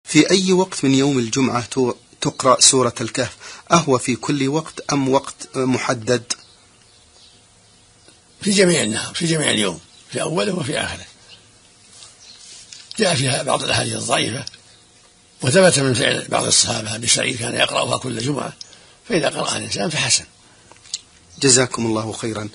في أي وقت من يوم الجمعة تقرأ سورة الكهف؟ أهو في كل وقت أم وقت محدد؟ في جميع النهار، في جميع اليوم، في أوله وفي آخره. جاء فيها بعض الأحاديث الضعيفة، وثبت من فعل بعض الصحابة أبي سعيد كان يقرأها كل جمعة، فإذا قرأها الإنسان فحسن. جزاكم الله خيرا.